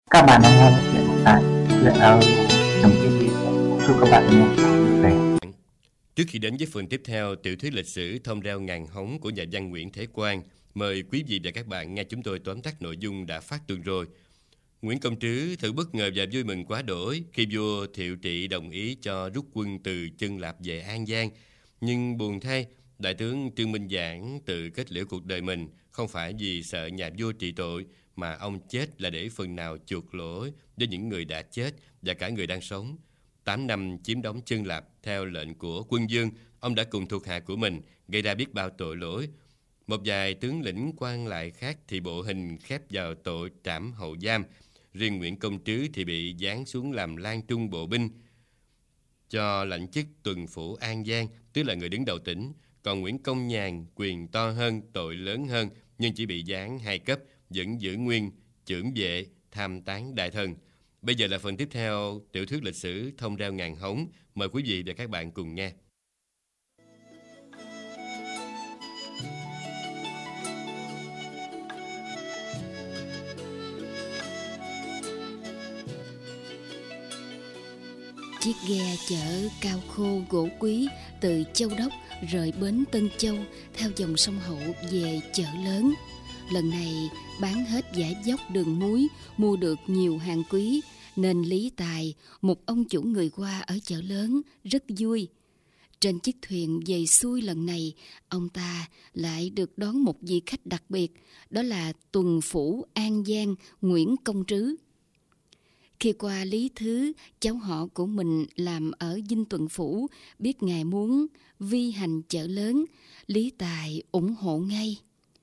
Các bạn đang nghe chuyện tại truyện audio.tv. Chúc các bạn nghe chuyện vui vẻ. Trước khi đến với phần tiếp theo tiểu thuyết lịch sử Thông reo ngàn hóng của nhà văn Nguyễn Thế Quang, mời quý vị và các bạn nghe chúng tôi tóm tắt nội dung đã phát tuần rồi. Nguyễn Công Trứ thử bất ngờ và vui mừng quá đỗi khi vua Thiệu Trị đồng ý cho rút quân từ Chân Lạp về An Giang. Nhưng buồn thay, đại tướng Trương Minh Giảng tự kết liễu cuộc đời mình không phải vì sợ nhà vua trị tội, mà ông chết là để phần nào chuộc lỗi với những người đã chết và cả người đang sống. 8 năm chiếm đóng Chân Lạp theo lệnh của quân vương, ông đã cùng thuộc hạ của mình gây ra biết bao tội lỗi. Một vài tướng lĩnh quan lại khác thì bộ hình khép vào tội trảm hậu giam. Riêng Nguyễn Công Trứ thì bị giáng xuống làm lang trung bộ binh, cho lãnh chức tuần phủ An Giang, tức là người đứng đầu tỉnh. Còn Nguyễn Công Nhàn quyền to hơn, tội lớn hơn, nhưng chỉ bị giáng 2 cấp, vẫn giữ nguyên chưởng vệ, tham tán đại thần. Bây giờ là phần tiếp theo tiểu thuyết lịch sử Thông reo ngàn hóng. Mời quý vị và các bạn cùng nghe. Chiếc ghe chở cao khô gỗ quý từ Châu Đốc rời bến Tân Châu theo dòng sông Hậu về chợ lớn. Lần này bán hết dải dốc đường muối, mua được nhiều hàng quý, nên Lý Tài, một ông chủ người Hoa ở chợ lớn, rất vui. Trên chiếc thuyền về xuôi lần này, ông ta lại được đón một vị khách đặc biệt, đó là tuần phủ An Giang Nguyễn Công Trứ. Khi qua Lý Thứ, cháu họ của mình làm ở Dinh Tuần Phủ, biết ngài muốn vi hành chợ lớn, Lý Tài ủng hộ ngay.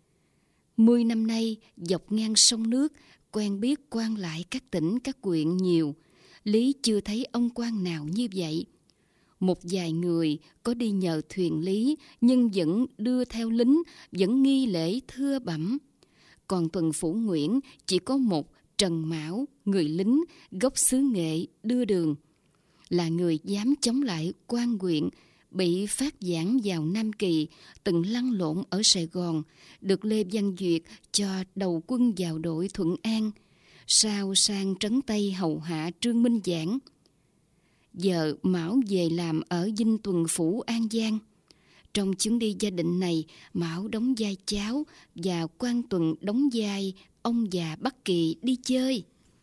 10 năm nay, dọc ngang sông nước, quen biết quan lại các tỉnh, các huyện nhiều. Lý chưa thấy ông quan nào như vậy. Một vài người có đi nhờ thuyền Lý, nhưng vẫn đưa theo lính, vẫn nghi lễ thưa bẩm. Còn tuần phủ Nguyễn chỉ có một Trần Mão, người lính gốc xứ Nghệ đưa đường, là người dám chống lại quan huyện, bị phát giảng vào Nam Kỳ, từng lăn lộn ở Sài Gòn, được Lê Văn Duyệt cho đầu quân vào đội Thuận An, sau sang trấn Tây hầu hạ Trương Minh Giảng. Giờ Mão về làm ở Dinh Tuần Phủ An Giang. Trong chuyến đi gia định này, Mão đóng vai cháu và quan Tuần đóng vai ông già Bắc Kỳ đi chơi.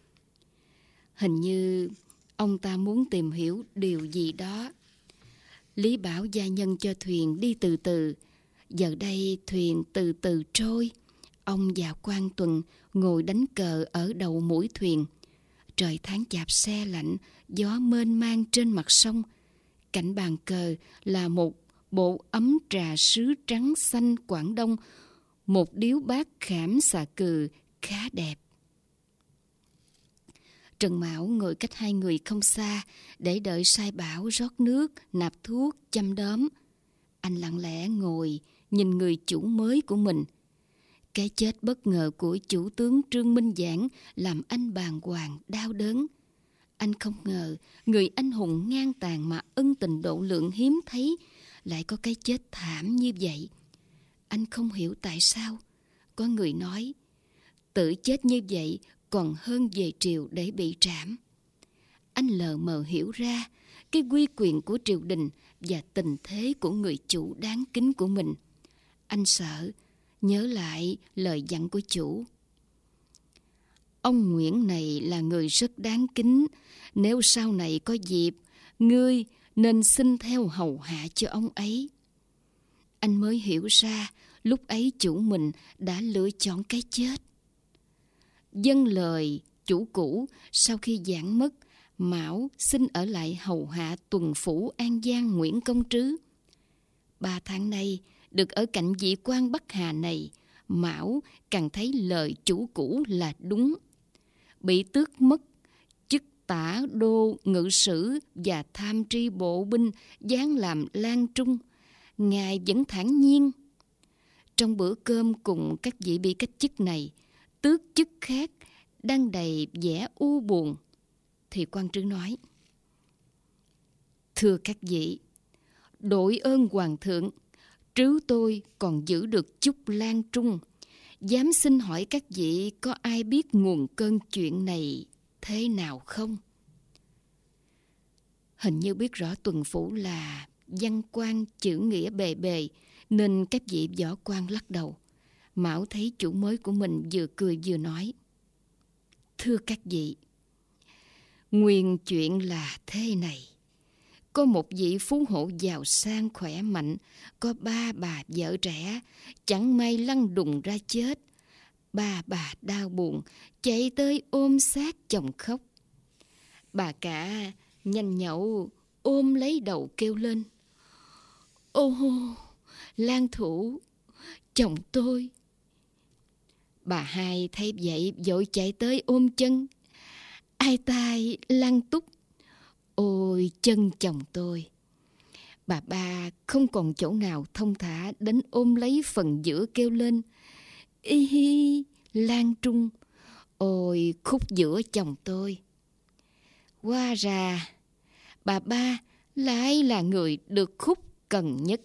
Hình như ông ta muốn tìm hiểu điều gì đó. Lý bảo gia nhân cho thuyền đi từ từ. Giờ đây thuyền từ từ trôi. Ông và quan Tuần ngồi đánh cờ ở đầu mũi thuyền. Trời tháng chạp se lạnh, gió mênh mang trên mặt sông. Cạnh bàn cờ là một bộ ấm trà sứ trắng xanh Quảng Đông, một điếu bát khảm xà cừ khá đẹp. Trần Mão ngồi cách hai người không xa để đợi sai bảo rót nước, nạp thuốc, chăm đóm. Anh lặng lẽ ngồi nhìn người chủ mới của mình. Cái chết bất ngờ của chủ tướng Trương Minh Giảng làm anh bàng hoàng đau đớn. Anh không ngờ người anh hùng ngang tàn mà ân tình độ lượng hiếm thấy lại có cái chết thảm như vậy. Anh không hiểu tại sao. Có người nói tự chết như vậy còn hơn về triều để bị trảm. Anh lờ mờ hiểu ra cái uy quyền của triều đình và tình thế của người chủ đáng kính của mình. Anh sợ nhớ lại lời dặn của chủ. Ông Nguyễn này là người rất đáng kính. Nếu sau này có dịp, ngươi nên xin theo hầu hạ cho ông ấy. Anh mới hiểu ra lúc ấy chủ mình đã lựa chọn cái chết. Dâng lời chủ cũ, sau khi Giảng mất, Mão xin ở lại hầu hạ tuần phủ An Giang Nguyễn Công Trứ. 3 tháng nay, được ở cạnh vị quan Bắc Hà này, Mão càng thấy lời chủ cũ là đúng. Bị tước mất chức tả đô ngự sử và tham tri bộ binh, giáng làm lang trung, ngài vẫn thản nhiên. Trong bữa cơm cùng các vị bị cách chức này, tước chức khác đang đầy vẻ u buồn, thì quan Trứ nói: Thưa các vị, đội ơn hoàng thượng, Trứ tôi còn giữ được chút lang trung. Dám xin hỏi các vị có ai biết nguồn cơn chuyện này thế nào không? Hình như biết rõ tuần phủ là văn quan chữ nghĩa bề bề, nên các vị võ quan lắc đầu. Mão thấy chủ mới của mình vừa cười vừa nói: Thưa các vị, nguyên chuyện là thế này. Có một vị phú hộ giàu sang khỏe mạnh, có 3 bà vợ trẻ, chẳng may lăn đùng ra chết. 3 bà đau buồn, chạy tới ôm xác chồng khóc. Bà cả nhanh nhậu ôm lấy đầu kêu lên: Ô, lang thủ, chồng tôi. Bà hai thấy vậy vội chạy tới ôm chân: Ai tai lăng túc, ôi chân chồng tôi. Bà ba không còn chỗ nào thông thả, đến ôm lấy phần giữa kêu lên: Y hi, lang trung, ôi khúc giữa chồng tôi. Hóa ra bà ba lại là người được khúc cần nhất.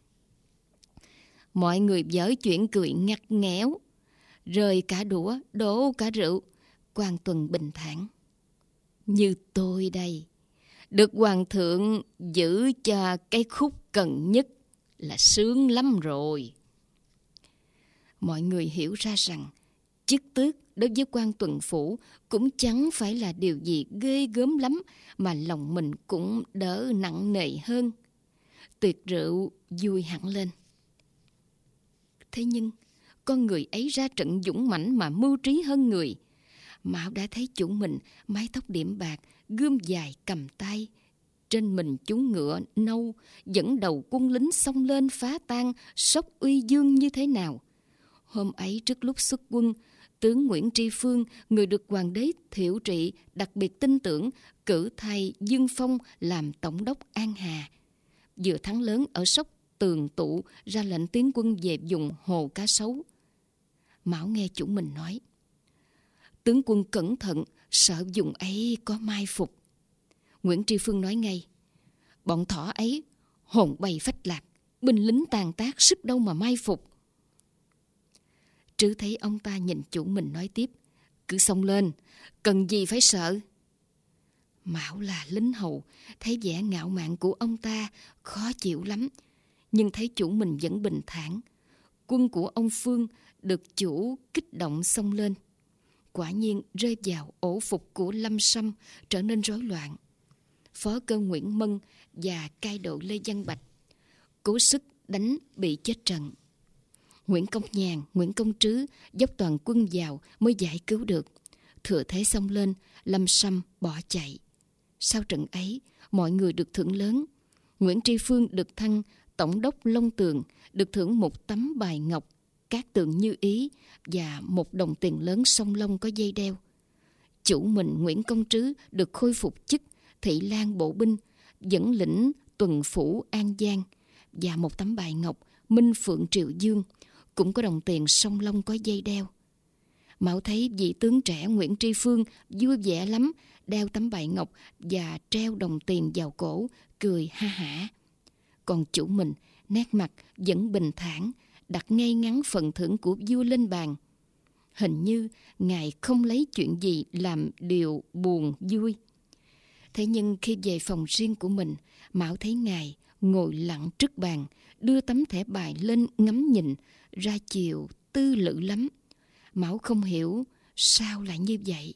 Mọi người dở chuyện cười ngặt nghẽo, rơi cả đũa, đổ cả rượu. Quan Tuần bình thản: Như tôi đây, được hoàng thượng giữ cho cái khúc cần nhất là sướng lắm rồi. Mọi người hiểu ra rằng chức tước đối với quan tuần phủ cũng chẳng phải là điều gì ghê gớm lắm, mà lòng mình cũng đỡ nặng nề hơn. Tiệc rượu vui hẳn lên. Thế nhưng con người ấy ra trận dũng mãnh mà mưu trí hơn người. Mão đã thấy chủ mình mái tóc điểm bạc, gươm dài cầm tay, trên mình chúng ngựa nâu, dẫn đầu quân lính xông lên phá tan, sốc uy dương như thế nào. Hôm ấy trước lúc xuất quân, tướng Nguyễn Tri Phương, người được hoàng đế Thiệu Trị đặc biệt tin tưởng, cử thay Dương Phong làm tổng đốc An Hà. Vừa thắng lớn ở Sóc Tường Tụ, ra lệnh tiến quân về vùng Hồ Cá Sấu. Mão nghe chủ mình nói: Tướng quân cẩn thận, sợ vùng ấy có mai phục. Nguyễn Tri Phương nói ngay: Bọn thỏ ấy hồn bay phách lạc, binh lính tàn tác, sức đâu mà mai phục. Trứ thấy ông ta nhìn chủ mình nói tiếp: Cứ xông lên, cần gì phải sợ. Mão là lính hầu, thấy vẻ ngạo mạn của ông ta khó chịu lắm, nhưng thấy chủ mình vẫn bình thản. Quân của ông Phương được chủ kích động xông lên, quả nhiên rơi vào ổ phục của Lâm Sâm, trở nên rối loạn. Phó cơ Nguyễn Mân và cai độ Lê Văn Bạch cố sức đánh bị chết trận. Nguyễn Công Nhàn, Nguyễn Công Trứ dốc toàn quân vào mới giải cứu được. Thừa thế xông lên, Lâm Sâm bỏ chạy. Sau trận ấy, mọi người được thưởng lớn. Nguyễn Tri Phương được thăng tổng đốc Long Tường, được thưởng một tấm bài ngọc cát tường như ý và một đồng tiền lớn song long có dây đeo. Chủ mình Nguyễn Công Trứ được khôi phục chức thị lang bộ binh, dẫn lĩnh tuần phủ An Giang, và một tấm bài ngọc Minh Phượng Triệu Dương, cũng có đồng tiền song long có dây đeo. Mão thấy vị tướng trẻ Nguyễn Tri Phương vui vẻ lắm, đeo tấm bài ngọc và treo đồng tiền vào cổ, cười ha hả. Còn chủ mình nét mặt vẫn bình thản, đặt ngay ngắn phần thưởng của vua lên bàn. Hình như ngài không lấy chuyện gì làm điều buồn vui. Thế nhưng khi về phòng riêng của mình, Mão thấy ngài ngồi lặng trước bàn, đưa tấm thẻ bài lên ngắm nhìn, ra chiều tư lự lắm. Mão không hiểu sao lại như vậy.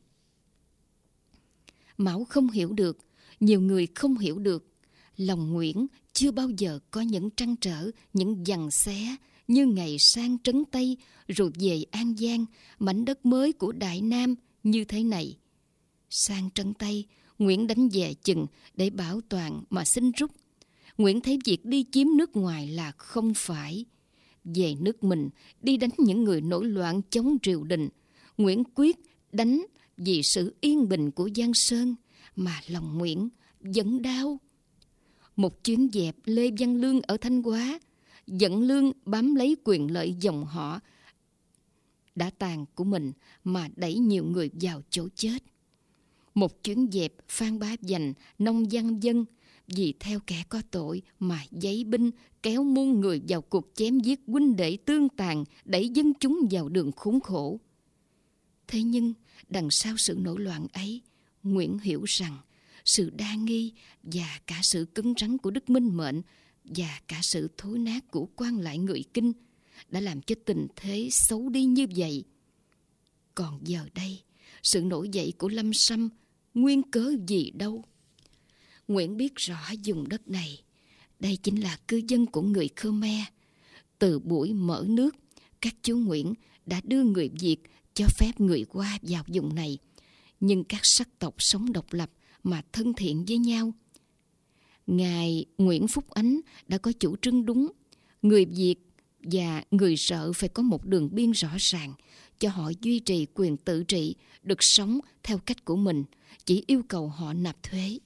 Mão không hiểu được, nhiều người không hiểu được. Lòng Nguyễn chưa bao giờ có những trăn trở, những giằng xé như ngày sang Trấn Tây rồi về An Giang, mảnh đất mới của Đại Nam như thế này. Sang Trấn Tây, Nguyễn đánh về chừng để bảo toàn mà xin rút. Nguyễn thấy việc đi chiếm nước ngoài là không phải. Về nước mình, đi đánh những người nổi loạn chống triều đình. Nguyễn quyết đánh vì sự yên bình của Giang Sơn, mà lòng Nguyễn vẫn đau. Một chuyến dẹp Lê Văn Lương ở Thanh Hóa, dẫn Lương bám lấy quyền lợi dòng họ đã tàn của mình mà đẩy nhiều người vào chỗ chết. Một chuyến dẹp Phan Bá Dành nông dân dân, vì theo kẻ có tội mà giấy binh kéo muôn người vào cuộc chém giết huynh đệ tương tàn, đẩy dân chúng vào đường khốn khổ. Thế nhưng đằng sau sự nổi loạn ấy, Nguyễn hiểu rằng sự đa nghi và cả sự cứng rắn của Đức Minh Mệnh và cả sự thối nát của quan lại người Kinh đã làm cho tình thế xấu đi như vậy. Còn giờ đây, sự nổi dậy của Lâm Sâm nguyên cớ gì đâu? Nguyễn biết rõ vùng đất này, đây chính là cư dân của người Khmer. Từ buổi mở nước, các chúa Nguyễn đã đưa người Việt cho phép người Hoa vào vùng này, nhưng các sắc tộc sống độc lập mà thân thiện với nhau. Ngài Nguyễn Phúc Ánh đã có chủ trương đúng, người Việt và người Sở phải có một đường biên rõ ràng, cho họ duy trì quyền tự trị, được sống theo cách của mình, chỉ yêu cầu họ nạp thuế.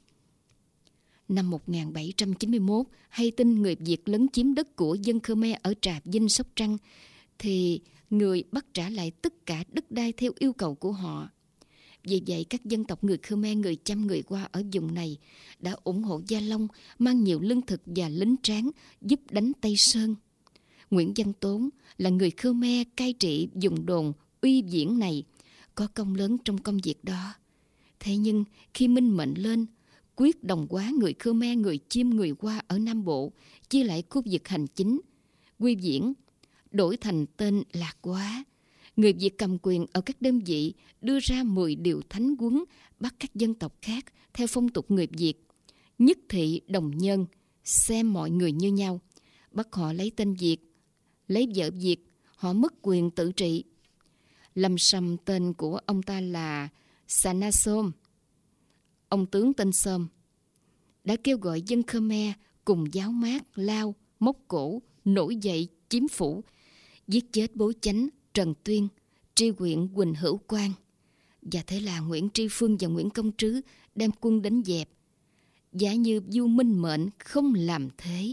Năm 1791, hay tin người Việt lấn chiếm đất của dân Khmer ở Trà Vinh, Sóc Trăng, thì người bắt trả lại tất cả đất đai theo yêu cầu của họ. Vì vậy, các dân tộc người Khmer, người Chăm, người Hoa ở vùng này đã ủng hộ Gia Long mang nhiều lương thực và lính tráng giúp đánh Tây Sơn. Nguyễn Văn Tốn là người Khmer cai trị vùng đồn Uy Viễn này, có công lớn trong công việc đó. Thế nhưng khi Minh Mệnh lên, quyết đồng hóa người Khmer, người Chim, người Hoa ở Nam Bộ, chia lại khu vực hành chính, Uy Viễn đổi thành tên Lạc Hóa. Người Việt cầm quyền ở các đơn vị đưa ra 10 điều thánh huấn bắt các dân tộc khác theo phong tục người Việt. Nhất thị đồng nhân, xem mọi người như nhau, bắt họ lấy tên Việt, lấy vợ Việt, họ mất quyền tự trị. Lâm Sâm tên của ông ta là Sanasom, ông tướng tên Sôm, đã kêu gọi dân Khmer cùng giáo mát, Lao, Mốc Cổ nổi dậy chiếm phủ, giết chết bố chánh Trần Tuyên, tri huyện Quỳnh Hữu Quang. Và thế là Nguyễn Tri Phương và Nguyễn Công Trứ đem quân đánh dẹp. Giả như vua Minh Mệnh không làm thế.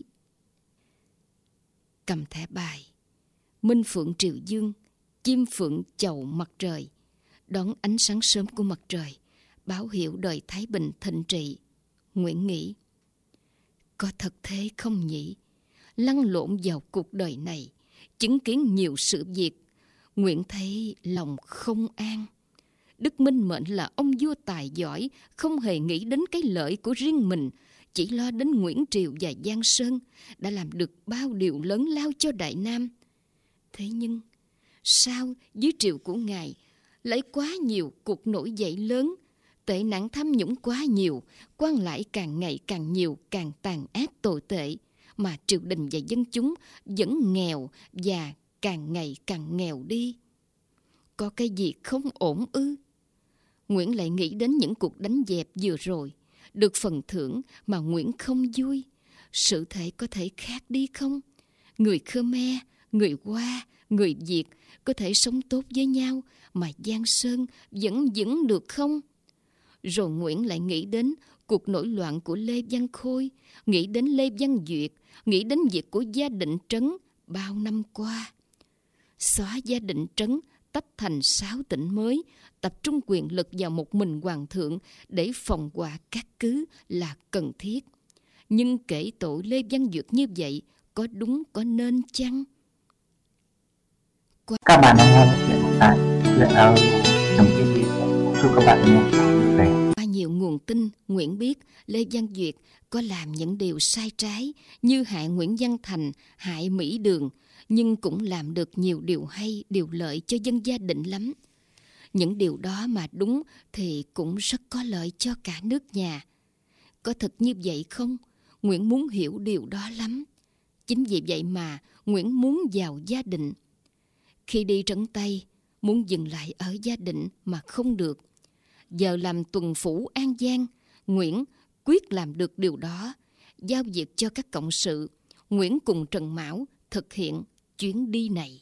Cầm thẻ bài, Minh Phượng Triều Dương, chim phượng chầu mặt trời, đón ánh sáng sớm của mặt trời, báo hiệu đời thái bình thịnh trị. Nguyễn nghĩ, có thật thế không nhỉ? Lăn lộn vào cuộc đời này, chứng kiến nhiều sự việc, Nguyễn thấy lòng không an. Đức Minh Mệnh là ông vua tài giỏi, không hề nghĩ đến cái lợi của riêng mình, chỉ lo đến Nguyễn Triều và Giang Sơn, đã làm được bao điều lớn lao cho Đại Nam. Thế nhưng, sao dưới triều của Ngài lại quá nhiều cuộc nổi dậy lớn, tệ nạn tham nhũng quá nhiều, quan lại càng ngày càng nhiều, càng tàn ác tồi tệ, mà triều đình và dân chúng vẫn nghèo và càng ngày càng nghèo đi? Có cái gì không ổn ư? Nguyễn lại nghĩ đến những cuộc đánh dẹp vừa rồi, được phần thưởng mà Nguyễn không vui. Sự thể có thể khác đi không? Người Khmer, người Hoa, người Việt có thể sống tốt với nhau mà Giang Sơn vẫn vững được không? Rồi Nguyễn lại nghĩ đến cuộc nổi loạn của Lê Văn Khôi, nghĩ đến Lê Văn Duyệt, nghĩ đến việc của Gia Định Trấn bao năm qua. Xóa Gia Định Trấn, tách thành 6 tỉnh mới, tập trung quyền lực vào một mình hoàng thượng để phòng họa các cứ là cần thiết. Nhưng kể tội Lê Văn Duyệt như vậy, có đúng có nên chăng? Các bạn đang nghe chuyện tại Chuyện Đồng TV. Chúc các bạn nghe vui vẻ. Qua nhiều nguồn tin, Nguyễn biết Lê Văn Duyệt có làm những điều sai trái như hại Nguyễn Văn Thành, hại Mỹ Đường, nhưng cũng làm được nhiều điều hay, điều lợi cho dân Gia Định lắm. Những điều đó mà đúng thì cũng rất có lợi cho cả nước nhà. Có thật như vậy không? Nguyễn muốn hiểu điều đó lắm. Chính vì vậy mà Nguyễn muốn vào Gia Định. Khi đi Trấn Tây, muốn dừng lại ở Gia Định mà không được. Giờ làm tuần phủ An Giang, Nguyễn quyết làm được điều đó. Giao việc cho các cộng sự, Nguyễn cùng Trần Mão thực hiện chuyến đi này.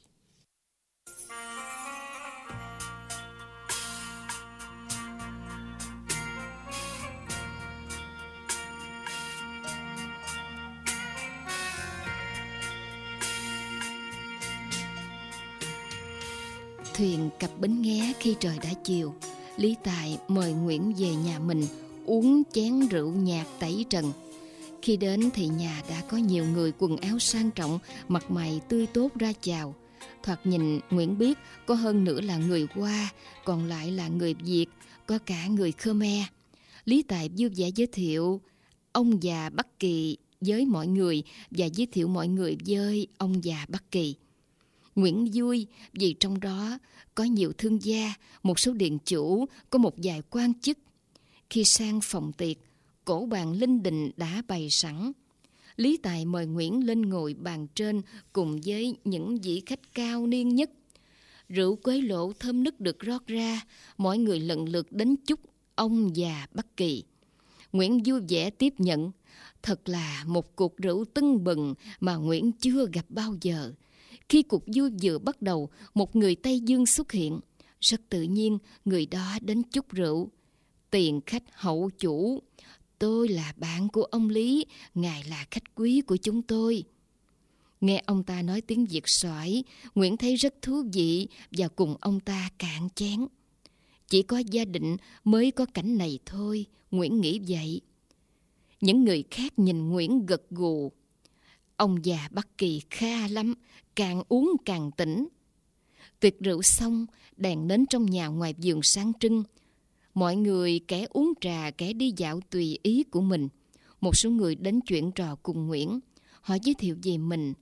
Thuyền cập Bến Nghé khi trời đã chiều. Lý Tài mời Nguyễn về nhà mình uống chén rượu nhạt tẩy trần. Khi đến thì nhà đã có nhiều người quần áo sang trọng, mặt mày tươi tốt ra chào. Thoạt nhìn Nguyễn biết có hơn nữa là người Hoa, còn lại là người Việt, có cả người Khmer. Lý Tài vui vẻ giới thiệu ông già Bắc Kỳ với mọi người và giới thiệu mọi người với ông già Bắc Kỳ. Nguyễn vui vì trong đó có nhiều thương gia, một số điện chủ, có một vài quan chức. Khi sang phòng tiệc, cỗ bàn linh đình đã bày sẵn. Lý Tài mời Nguyễn lên ngồi bàn trên cùng với những vị khách cao niên nhất. Rượu quế lộ thơm nức được rót ra, mọi người lần lượt đến chúc ông già Bắc Kỳ. Nguyễn vui vẻ tiếp nhận. Thật là một cuộc rượu tưng bừng mà Nguyễn chưa gặp bao giờ. Khi cuộc vui vừa bắt đầu, một người Tây Dương xuất hiện. Rất tự nhiên, người đó đến chúc rượu. Tiền khách hậu chủ, tôi là bạn của ông Lý, ngài là khách quý của chúng tôi. Nghe ông ta nói tiếng Việt xoải, Nguyễn thấy rất thú vị và cùng ông ta cạn chén. Chỉ có gia đình mới có cảnh này thôi, Nguyễn nghĩ vậy. Những người khác nhìn Nguyễn gật gù. Ông già Bắc Kỳ kha lắm, càng uống càng tỉnh. Tiệc rượu xong, đèn nến trong nhà ngoài vườn sáng trưng. Mọi người kẻ uống trà, kẻ đi dạo tùy ý của mình. Một số người đến chuyện trò cùng Nguyễn. Họ giới thiệu về mình.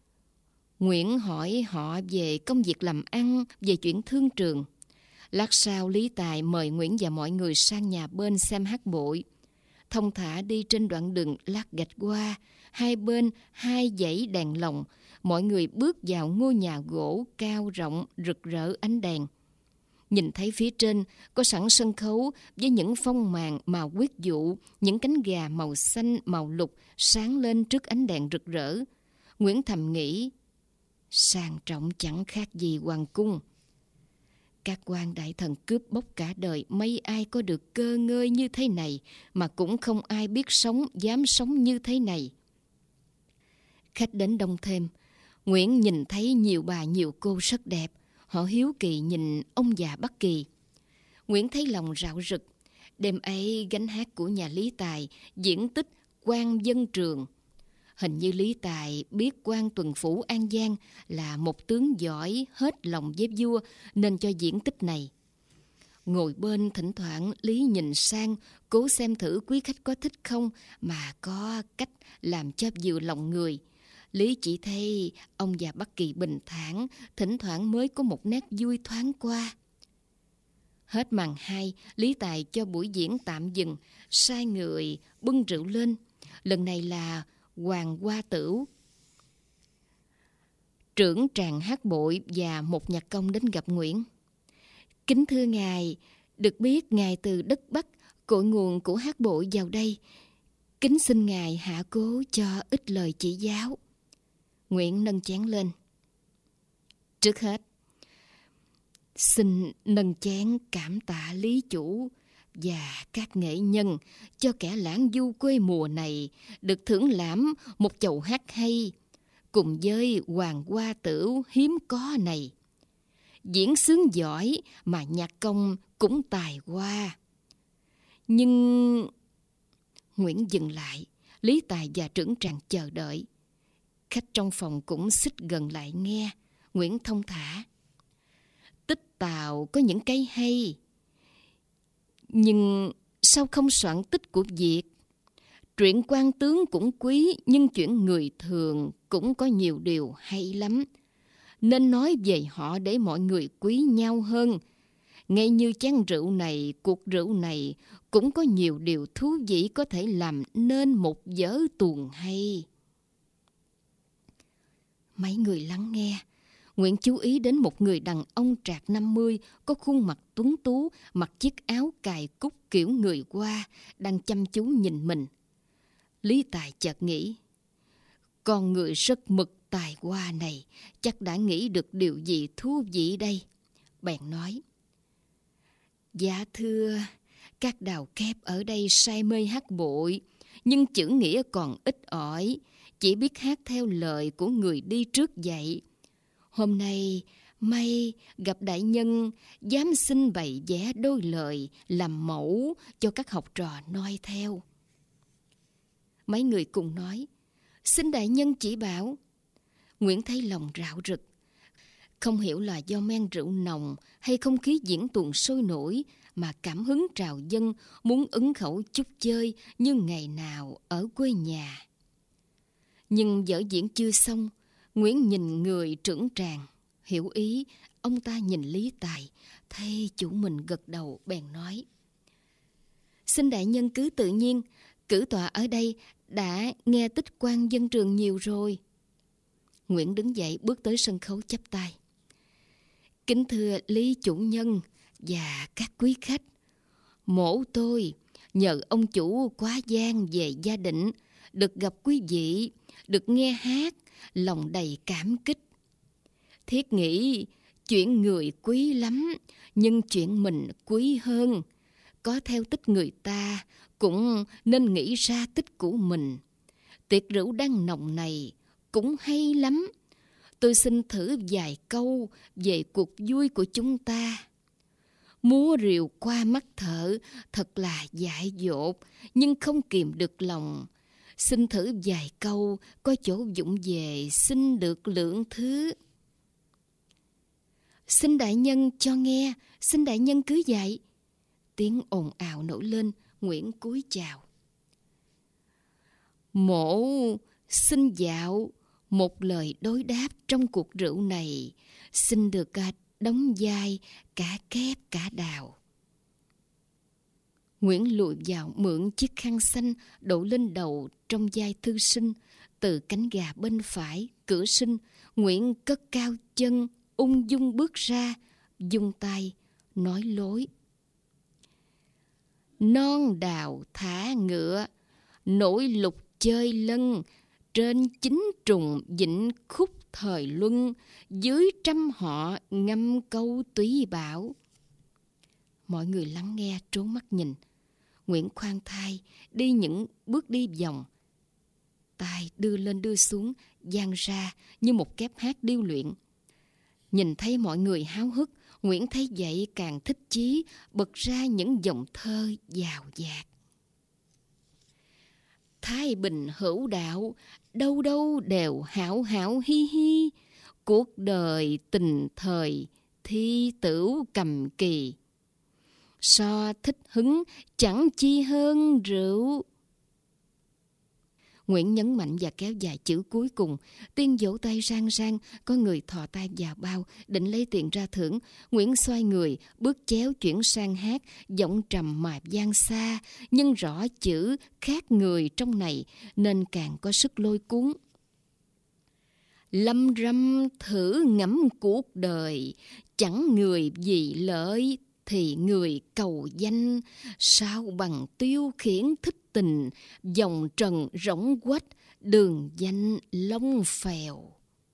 Nguyễn hỏi họ về công việc làm ăn, về chuyện thương trường. Lát sau, Lý Tài mời Nguyễn và mọi người sang nhà bên xem hát bội. Thông thả đi trên đoạn đường lát gạch qua, hai bên hai dãy đèn lồng. Mọi người bước vào ngôi nhà gỗ cao rộng rực rỡ ánh đèn. Nhìn thấy phía trên có sẵn sân khấu với những phong màn màu huyết dụ, những cánh gà màu xanh, màu lục sáng lên trước ánh đèn rực rỡ. Nguyễn thầm nghĩ, sang trọng chẳng khác gì hoàng cung. Các quan đại thần cướp bóc cả đời, mấy ai có được cơ ngơi như thế này, mà cũng không ai biết sống, dám sống như thế này. Khách đến đông thêm. Nguyễn nhìn thấy nhiều bà nhiều cô rất đẹp. Họ hiếu kỳ nhìn ông già Bắc Kỳ. Nguyễn thấy lòng rạo rực. Đêm ấy gánh hát của nhà Lý Tài diễn tích Quan Dân Trường. Hình như Lý Tài biết quan tuần phủ An Giang là một tướng giỏi hết lòng với vua nên cho diễn tích này. Ngồi bên thỉnh thoảng Lý nhìn sang cố xem thử quý khách có thích không mà có cách làm cho vừa lòng người. Lý chỉ thấy ông già Bắc Kỳ bình thản, thỉnh thoảng mới có một nét vui thoáng qua. Hết màn 2, Lý Tài cho buổi diễn tạm dừng, sai người bưng rượu lên. Lần này là Hoàng Hoa Tửu, trưởng tràng hát bội và một nhạc công đến gặp Nguyễn. Kính thưa ngài, được biết ngài từ đất Bắc, cội nguồn của hát bội vào đây. Kính xin ngài hạ cố cho ít lời chỉ giáo. Nguyễn nâng chén lên. Trước hết, xin nâng chén cảm tạ Lý chủ và các nghệ nhân cho kẻ lãng du quê mùa này được thưởng lãm một chầu hát hay cùng với Hoàng Hoa Tửu hiếm có này. Diễn sướng giỏi mà nhạc công cũng tài hoa. Nhưng Nguyễn dừng lại. Lý Tài và trưởng tràng chờ đợi. Khách trong phòng cũng xích gần lại nghe. Nguyễn thông thả. Tích Tàu có những cái hay, nhưng sao không soạn tích của Việt? Truyện quan tướng cũng quý, nhưng chuyện người thường cũng có nhiều điều hay lắm. Nên nói về họ để mọi người quý nhau hơn. Ngay như chén rượu này, cuộc rượu này cũng có nhiều điều thú vị có thể làm nên một vở tuồng hay. Mấy người lắng nghe. Nguyễn chú ý đến một người đàn ông trạc 50, có khuôn mặt tuấn tú, mặc chiếc áo cài cúc kiểu người Hoa, đang chăm chú nhìn mình. Lý Tài chợt nghĩ, con người rất mực tài hoa này chắc đã nghĩ được điều gì thú vị đây. Bèn nói, dạ thưa, các đào kép ở đây say mê hát bội, nhưng chữ nghĩa còn ít ỏi, chỉ biết hát theo lời của người đi trước dạy. Hôm nay may gặp đại nhân, dám xin bày vẽ đôi lời làm mẫu cho các học trò noi theo. Mấy người cùng nói, xin đại nhân chỉ bảo. Nguyễn thấy lòng rạo rực. Không hiểu là do men rượu nồng hay không khí diễn tuồng sôi nổi mà cảm hứng trào dâng, muốn ứng khẩu chút chơi như ngày nào ở quê nhà. Nhưng vở diễn chưa xong, Nguyễn nhìn người trưởng tràng, hiểu ý. Ông ta nhìn Lý Tài, thấy chủ mình gật đầu bèn nói: "Xin đại nhân cứ tự nhiên, cử tọa ở đây đã nghe tích quan dân trường nhiều rồi." Nguyễn đứng dậy bước tới sân khấu chắp tay: "Kính thưa Lý chủ nhân và các quý khách, mổ tôi nhờ ông chủ quá giang về Gia Định, được gặp quý vị, được nghe hát, lòng đầy cảm kích. Thiết nghĩ chuyện người quý lắm, nhưng chuyện mình quý hơn. Có theo tích người ta, cũng nên nghĩ ra tích của mình. Tiệc rượu đang nồng này cũng hay lắm. Tôi xin thử vài câu về cuộc vui của chúng ta. Múa rìu qua mắt thợ thật là dại dột, nhưng không kìm được lòng. Xin thử vài câu, có chỗ dụng về xin được lượng thứ." "Xin đại nhân cho nghe, xin đại nhân cứ dạy." Tiếng ồn ào nổi lên. Nguyễn cúi chào: "Mổ xin dạo một lời đối đáp trong cuộc rượu này, xin được đóng vai cả kép cả đào." Nguyễn lùi vào mượn chiếc khăn xanh đổ lên đầu trong vai thư sinh. Từ cánh gà bên phải cửa sinh, Nguyễn cất cao chân, ung dung bước ra, dung tay nói lối: "Non đào thả ngựa, nổi lục chơi lân, trên chính trùng vịnh khúc thời luân, dưới trăm họ ngâm câu túy bảo." Mọi người lắng nghe trố mắt nhìn. Nguyễn khoan thai đi những bước đi vòng, tay đưa lên đưa xuống, dang ra như một kép hát điêu luyện. Nhìn thấy mọi người háo hức, Nguyễn thấy vậy càng thích chí, bật ra những dòng thơ dào dạt: "Thái bình hữu đạo, đâu đâu đều hảo hảo hi hi. Cuộc đời tình thời, thi tửu cầm kỳ. So thích hứng, chẳng chi hơn rượu." Nguyễn nhấn mạnh và kéo dài chữ cuối cùng. Tiên vỗ tay rang rang, có người thò tay vào bao định lấy tiền ra thưởng. Nguyễn xoay người, bước chéo chuyển sang hát, giọng trầm mà vang xa, nhưng rõ chữ khác người trong này nên càng có sức lôi cuốn. "Lâm râm thử ngẫm cuộc đời, chẳng người vì lợi thì người cầu danh. Sao bằng tiêu khiển thích tình, dòng trần rỗng quách, đường danh long phèo."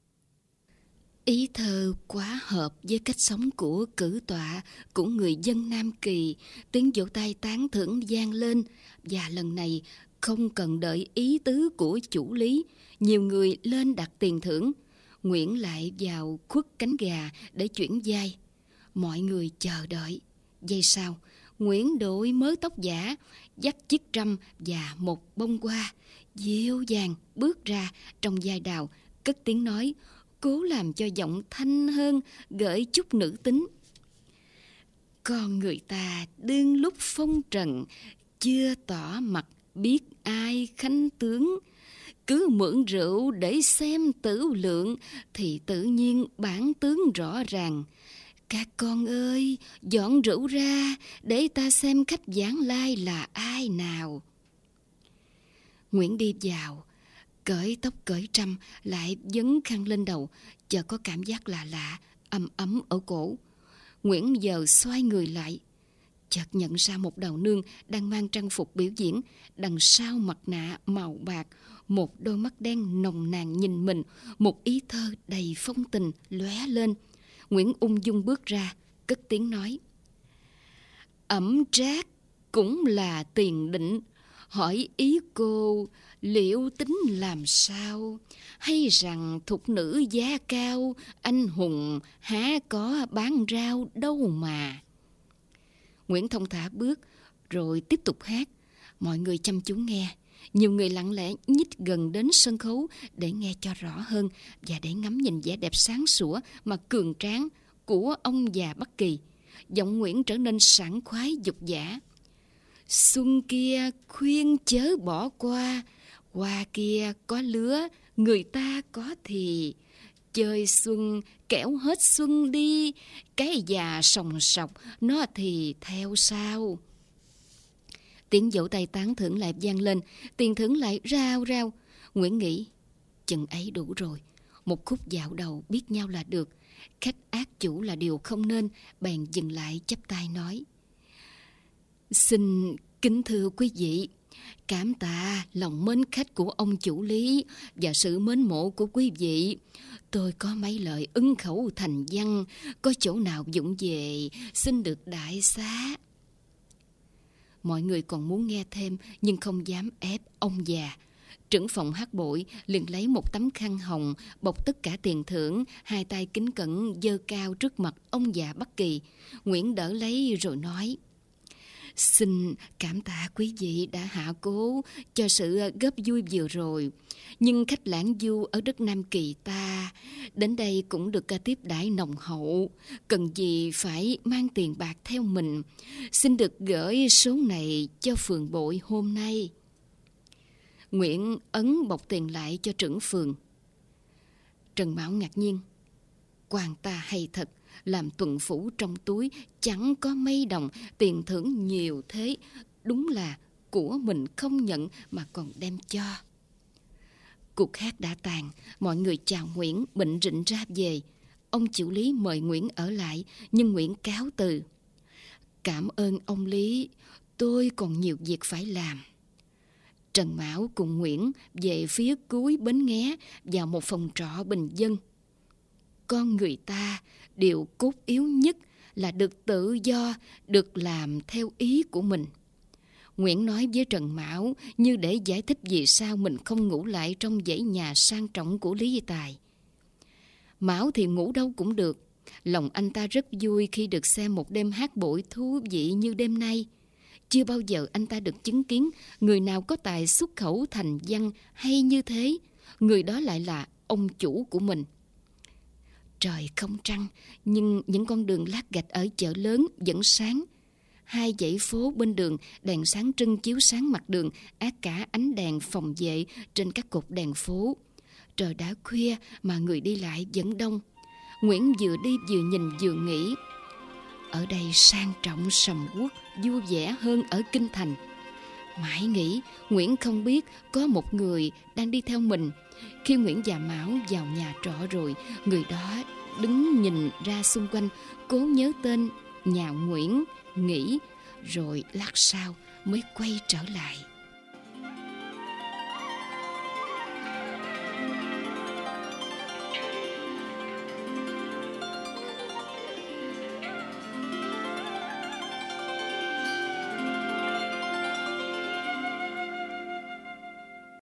Ý thơ quá hợp với cách sống của cử tọa, của người dân Nam Kỳ. Tiếng vỗ tay tán thưởng vang lên, và lần này không cần đợi ý tứ của chủ Lý, nhiều người lên đặt tiền thưởng. Nguyễn lại vào khuất cánh gà để chuyển vai. Mọi người chờ đợi. Giây sau, Nguyễn đội mớ tóc giả, dắt chiếc trâm và một bông hoa, dịu dàng bước ra trong vai đào, cất tiếng nói, cố làm cho giọng thanh hơn, gợi chút nữ tính. "Con người ta đương lúc phong trần, chưa tỏ mặt biết ai khanh tướng. Cứ mượn rượu để xem tử lượng, thì tự nhiên bản tướng rõ ràng. Các con ơi, dọn rượu ra, để ta xem khách vãng lai là ai nào." Nguyễn đi vào, cởi tóc cởi trâm, lại vấn khăn lên đầu, chợt có cảm giác lạ lạ, ấm ấm ở cổ. Nguyễn giờ xoay người lại, chợt nhận ra một đào nương đang mang trang phục biểu diễn, đằng sau mặt nạ màu bạc, một đôi mắt đen nồng nàn nhìn mình, một ý thơ đầy phong tình lóe lên. Nguyễn ung dung bước ra, cất tiếng nói, "Ẩm trác cũng là tiền định, hỏi ý cô liệu tính làm sao? Hay rằng thục nữ giá cao, anh hùng há có bán rau đâu mà." Nguyễn thông thả bước, rồi tiếp tục hát. Mọi người chăm chú nghe. Nhiều người lặng lẽ nhích gần đến sân khấu để nghe cho rõ hơn và để ngắm nhìn vẻ đẹp sáng sủa mà cường tráng của ông già Bắc Kỳ. giọng Nguyễn trở nên sảng khoái dục dã. Xuân kia khuyên chớ bỏ qua, hoa kia có lứa, người ta có thì. Chơi xuân kẻo hết xuân đi, cái già sòng sọc nó thì theo sao. Tiếng vỗ tay tán thưởng lại vang lên, tiền thưởng lại rao rao. Nguyễn nghĩ chừng ấy đủ rồi, một khúc dạo đầu biết nhau là được. Khách ác chủ là điều không nên, bèn dừng lại chắp tay nói: Xin kính thưa quý vị, cảm tạ lòng mến khách của ông chủ lý và sự mến mộ của quý vị. Tôi có mấy lời ưng khẩu thành văn, có chỗ nào vụng về xin được đại xá. Mọi người còn muốn nghe thêm nhưng không dám ép ông già. Trưởng phòng hát bội liền lấy một tấm khăn hồng bọc tất cả tiền thưởng, hai tay kính cẩn giơ cao trước mặt ông già Bắc Kỳ. Nguyễn đỡ lấy rồi nói: Xin cảm tạ quý vị đã hạ cố cho sự góp vui vừa rồi. Nhưng khách lãng du ở đất Nam Kỳ ta đến đây cũng được tiếp đãi nồng hậu, cần gì phải mang tiền bạc theo mình. Xin được gửi số này cho phường bội hôm nay. Nguyễn ấn bọc tiền lại cho trưởng phường. Trần Mão ngạc nhiên: Quan ta hay thật, làm tuần phủ trong túi chẳng có mấy đồng, tiền thưởng nhiều thế, đúng là của mình không nhận mà còn đem cho. Cuộc hát đã tàn, mọi người chào Nguyễn bệnh rịnh ra về. Ông chủ lý mời Nguyễn ở lại, nhưng Nguyễn cáo từ: Cảm ơn ông Lý, tôi còn nhiều việc phải làm. Trần Mão cùng Nguyễn về phía cuối bến Nghé, vào một phòng trọ bình dân. Con người ta điều cốt yếu nhất là được tự do, được làm theo ý của mình. Nguyễn nói với Trần Mão như để giải thích vì sao mình không ngủ lại trong dãy nhà sang trọng của Lý Tài. Mão thì ngủ đâu cũng được. Lòng anh ta rất vui khi được xem một đêm hát bội thú vị như đêm nay. Chưa bao giờ anh ta được chứng kiến người nào có tài xuất khẩu thành văn hay như thế. Người đó lại là ông chủ của mình. Trời không trăng, nhưng những con đường lát gạch ở chợ lớn vẫn sáng. Hai dãy phố bên đường đèn sáng trưng chiếu sáng mặt đường, át cả ánh đèn phòng vệ trên các cột đèn phố. Trời đã khuya mà người đi lại vẫn đông. Nguyễn vừa đi vừa nhìn vừa nghĩ: ở đây sang trọng sầm uất, vui vẻ hơn ở kinh thành. Mãi nghĩ, Nguyễn không biết có một người đang đi theo mình. Khi Nguyễn và Mão vào nhà trọ rồi, người đó đứng nhìn ra xung quanh, cố nhớ tên nhà Nguyễn, nghĩ, rồi lát sau mới quay trở lại.